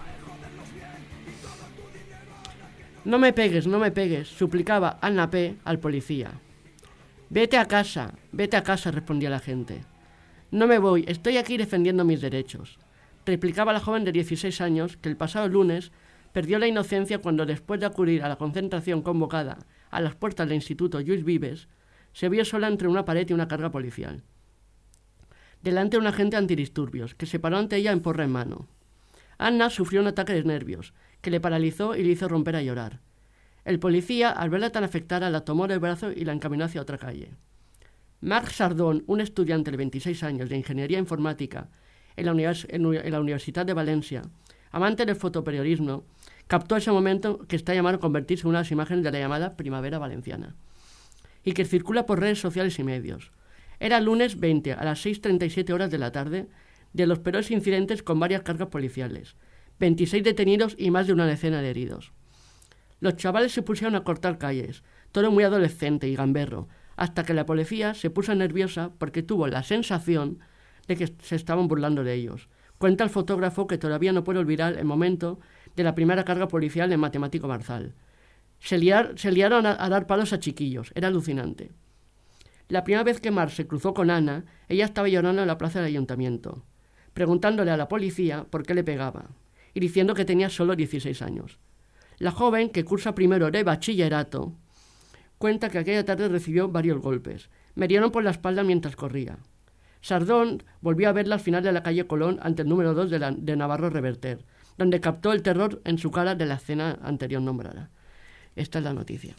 No me pegues, suplicaba Anna P. al policía. Vete a casa, respondía la gente. No me voy, estoy aquí defendiendo mis derechos. Replicaba la joven de 16 años que el pasado lunes perdió la inocencia cuando, después de acudir a la concentración convocada a las puertas del Instituto Lluís Vives, se vio sola entre una pared y una carga policial. Delante de un agente antidisturbios, que se paró ante ella en porra en mano. Anna sufrió un ataque de nervios, que le paralizó y le hizo romper a llorar. El policía, al verla tan afectada, la tomó del brazo y la encaminó hacia otra calle. Marc Sardón, un estudiante de 26 años de Ingeniería Informática en la Universidad de Valencia, amante del fotoperiodismo, captó ese momento que está llamado a convertirse en una de las imágenes de la llamada Primavera Valenciana, y que circula por redes sociales y medios. Era lunes 20 a las 6:37 horas de la tarde de los peores incidentes con varias cargas policiales, 26 detenidos y más de una decena de heridos. Los chavales se pusieron a cortar calles, todo muy adolescente y gamberro, hasta que la policía se puso nerviosa porque tuvo la sensación de que se estaban burlando de ellos, Cuenta el fotógrafo que todavía no puede olvidar el momento de la primera carga policial en Matemático Marzal. Se liaron a dar palos a chiquillos, era alucinante. La primera vez que Mar se cruzó con Ana, ella estaba llorando en la plaza del ayuntamiento, preguntándole a la policía por qué le pegaba, y diciendo que tenía solo 16 años. La joven, que cursa primero de bachillerato, cuenta que aquella tarde recibió varios golpes. Me dieron por la espalda mientras corría. Sardón volvió a verla al final de la calle Colón ante el número 2 de Navarro Reverter, donde captó el terror en su cara de la escena anterior nombrada. Esta es la noticia.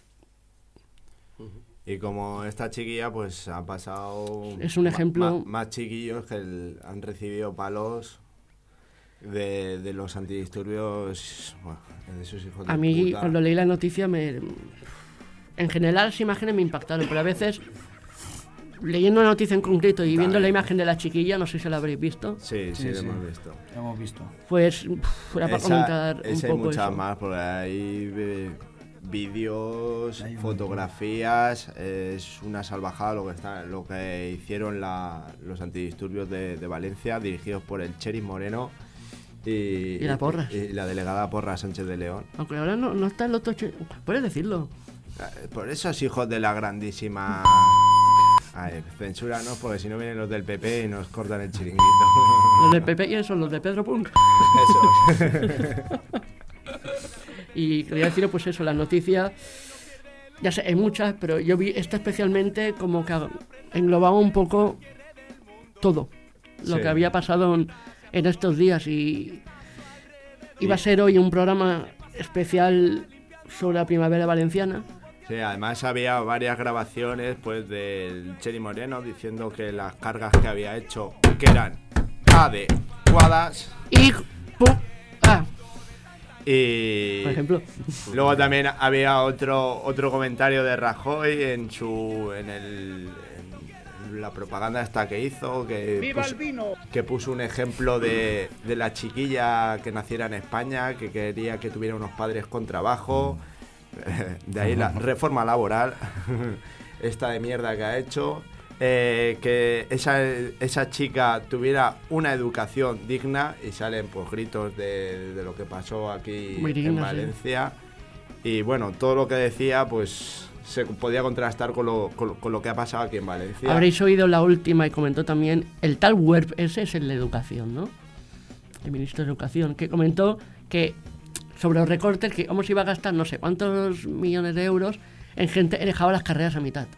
Y como esta chiquilla, pues ha pasado... Es un ejemplo... Más chiquillos que han recibido palos de los antidisturbios, bueno, de esos hijos de puta. A mí, cuando leí la noticia, en general las imágenes me impactaron, pero a veces, leyendo una noticia en concreto y viendo la imagen de la chiquilla, no sé si la habréis visto. Sí, lo hemos visto. Lo hemos visto. Pues, era para comentar un poco hay muchas eso. más, porque hay vídeos, fotografías, es una salvajada lo que hicieron los antidisturbios de Valencia, dirigidos por el Cheris Moreno y la Porra. Y la delegada Porra Sánchez de León. Aunque ahora no está el otro... Puedes decirlo. Por esos hijos de la grandísima... Ay, censúranos, porque si no vienen los del PP y nos cortan el chiringuito. Los del PP y esos, los de Pedro Punk. Eso. Y quería decir, pues eso, las noticias, ya sé, hay muchas, pero yo vi esta especialmente como que englobaba un poco todo lo que había pasado en estos días, y iba a ser hoy un programa especial sobre la primavera valenciana. Sí, además había varias grabaciones pues del Cheris Moreno diciendo que las cargas que había hecho que eran adecuadas. Y por ejemplo, luego también había otro comentario de Rajoy en la propaganda esta que hizo, que puso un ejemplo de la chiquilla que naciera en España, que quería que tuviera unos padres con trabajo. De ahí la reforma laboral esta de mierda que ha hecho, que esa chica tuviera una educación digna, y salen pues gritos de lo que pasó aquí en Valencia, y bueno, todo lo que decía pues se podía contrastar con lo que ha pasado aquí en Valencia. Habréis oído la última, y comentó también el tal Werb, ese es el de Educación, ¿no? El ministro de Educación, que comentó que sobre los recortes, que cómo se iba a gastar no sé cuántos millones de euros en gente que dejaba las carreras a mitad.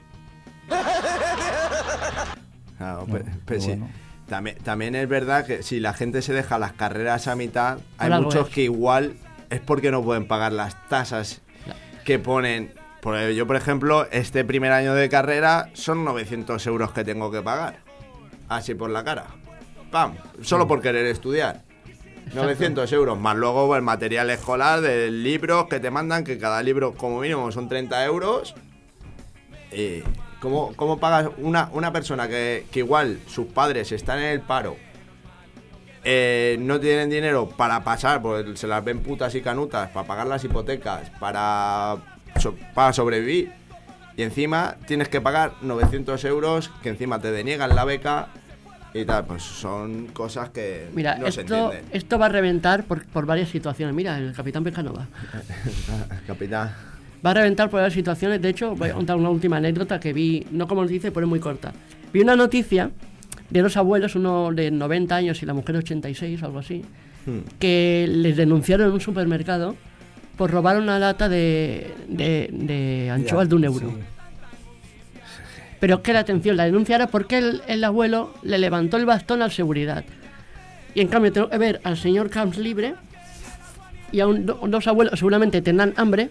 Claro, pues sí. También es verdad que si la gente se deja las carreras a mitad, hay muchos que igual es porque no pueden pagar las tasas que ponen. Yo, por ejemplo, este primer año de carrera son 900 euros que tengo que pagar. Así por la cara. ¡Pam! Solo por querer estudiar. 900 euros, más luego el material escolar de libros que te mandan, que cada libro como mínimo son 30 euros. ¿Cómo pagas una persona que igual sus padres están en el paro, no tienen dinero para pasar, pues se las ven putas y canutas, para pagar las hipotecas, para sobrevivir, y encima tienes que pagar 900 euros, que encima te deniegan la beca y tal? Pues son cosas que no se entienden. Esto va a reventar por varias situaciones. Mira, el Capitán Pescanova. Capitán. Va a reventar por varias situaciones. De hecho, voy a contar una última anécdota que vi, no como noticia, pero es muy corta. Vi una noticia de dos abuelos, uno de 90 años y la mujer 86, algo así, que les denunciaron en un supermercado por robar una lata de anchoas de €1. Sí. Pero es que la atención, la denuncia era porque el abuelo le levantó el bastón al seguridad. Y en cambio tengo que ver al señor Camps libre y a dos abuelos seguramente tendrán hambre,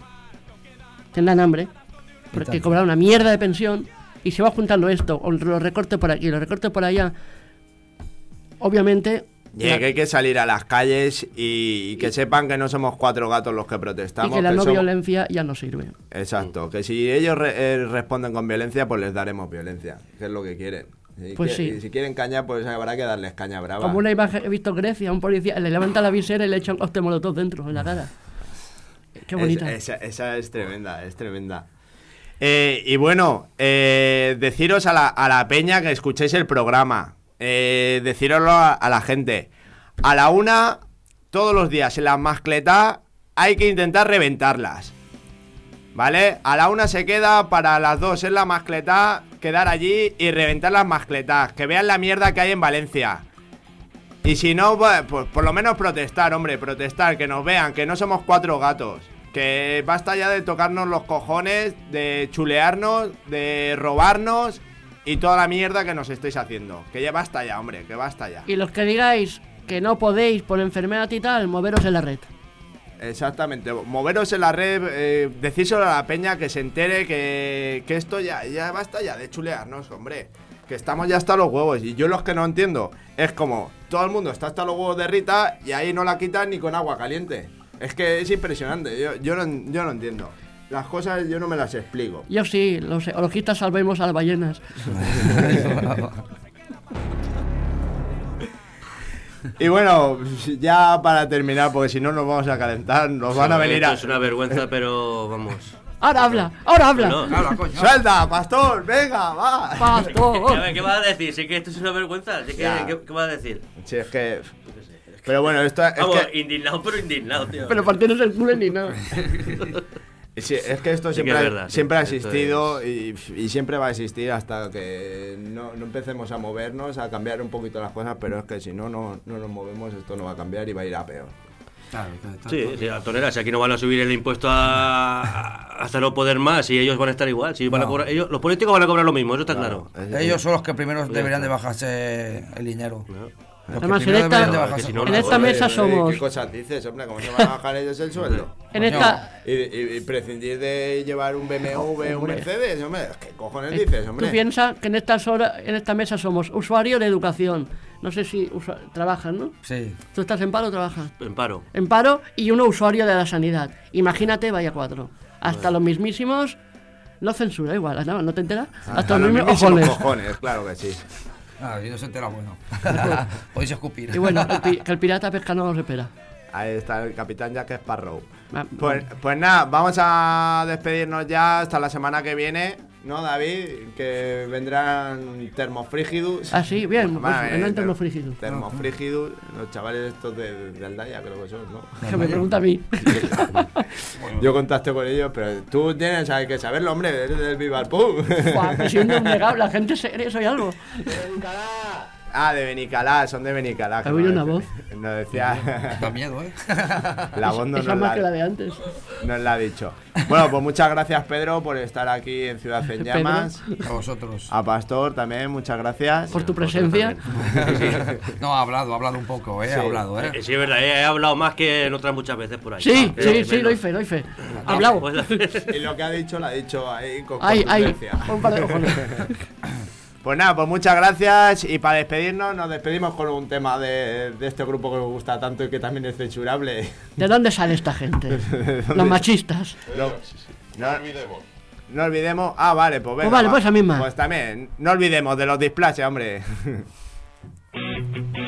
porque cobrarán una mierda de pensión, y se va juntando esto, o los recortes por aquí, los recortes por allá. Obviamente... Y que hay que salir a las calles y que sepan que no somos 4 gatos los que protestamos. Y que la no violencia ya no sirve. Exacto, que si ellos responden con violencia, pues les daremos violencia, que es lo que quieren. Y si quieren caña, pues habrá que darles caña brava. Como una imagen he visto en Grecia, un policía le levanta la visera y le echa un cóctel molotov dentro, en la cara. Qué bonita. Esa es tremenda, es tremenda. Y bueno, deciros a la peña que escuchéis el programa. Decíroslo a la gente. a la 1, todos los días en las mascletas, hay que intentar reventarlas. ¿Vale? A la 1 se queda, para las 2 en la mascleta, quedar allí y reventar las mascletas. Que vean la mierda que hay en Valencia. Y si no, pues por lo menos protestar, hombre, protestar, que nos vean, que no somos 4 gatos. Que basta ya de tocarnos los cojones, de chulearnos, de robarnos y toda la mierda que nos estáis haciendo. Que ya basta ya, hombre, que basta ya. Y los que digáis que no podéis por enfermedad y tal, moveros en la red. Exactamente, moveros en la red, decírselo a la peña, que se entere que esto ya basta ya de chulearnos, hombre. Que estamos ya hasta los huevos. Y yo los que no entiendo es como todo el mundo está hasta los huevos de Rita y ahí no la quitan ni con agua caliente. Es que es impresionante, yo no entiendo. Las cosas yo no me las explico. Yo sí, los ecologistas salvemos a las ballenas. Y bueno, ya para terminar, porque si no nos vamos a calentar, nos van a venir a... Es una vergüenza, pero vamos... Ahora habla. No. Habla, coño. ¡Suelta, pastor! ¡Venga, va! ¡Pastor! ¿Qué vas a decir? Si que esto es una vergüenza, ¿qué vas a decir? Sí, es que... Pero bueno, esto es Vamos, que... indignado, tío. Pero partiendo el culo ni nada. Sí, es que esto Sí que es verdad, siempre ha esto existido y siempre va a existir hasta que no empecemos a movernos, a cambiar un poquito las cosas, pero es que si no nos movemos, esto no va a cambiar y va a ir a peor. Claro, Sí, a tonera, si aquí no van a subir el impuesto hasta no poder más y ellos van a estar igual. Si van a cobrar, los políticos van a cobrar lo mismo, eso está claro. Ellos son los que primero deberían de bajarse el dinero. Además, en esta mesa somos... ¿Qué cosas dices, hombre? ¿Cómo se van a bajar ellos el sueldo? Y prescindir de llevar un BMW o un Mercedes, hombre. ¿Qué cojones dices, hombre? Tú piensas que en esta mesa somos usuarios de educación. No sé si trabajan, ¿no? Sí. ¿Tú estás en paro o trabajas? En paro. En paro y uno usuario de la sanidad. Imagínate, vaya 4. Hasta los mismísimos... No censura, igual, no te enteras. Hasta los mismísimos cojones, claro que sí. Y no se entera, bueno. Podéis escupir. Y bueno, que el pirata pesca no nos espera. Ahí está el capitán Jack Sparrow. Pues nada, vamos a despedirnos ya hasta la semana que viene, ¿no, David? Que vendrán Termofrígidus. Ah, sí, bien, vendrán Termofrígidus. Termofrígidus, los chavales estos de Aldaya creo que son, ¿no? Que me pregunta a mí. Yo contacté con ellos, pero tú tienes que saberlo, hombre, eres del Vivalpú. Siendo un negado, la gente seria, soy algo. De Benicalá, son de Benicalá. ¿Ha oído una voz? Nos decía... Da miedo, ¿eh? La voz no Esa más que la de antes. Nos la ha dicho. Bueno, pues muchas gracias, Pedro, por estar aquí en Ciudad en Llamas. A vosotros. A Pastor también, muchas gracias. Por tu presencia. No, ha hablado un poco, Sí. Ha hablado, Sí, es verdad, he hablado más que en otras muchas veces por ahí. Sí, doy fe. Ha hablado. Y lo que ha dicho, lo ha dicho ahí con Ay, contundencia. un par de cojones. Pues nada, pues muchas gracias. Y para despedirnos, nos despedimos con un tema de este grupo que nos gusta tanto y que también es censurable. ¿De dónde sale esta gente? Los machistas. No olvidemos. Vale, pues venga. Pues vale, pues esa misma. Pues también, no olvidemos de los displaces, hombre.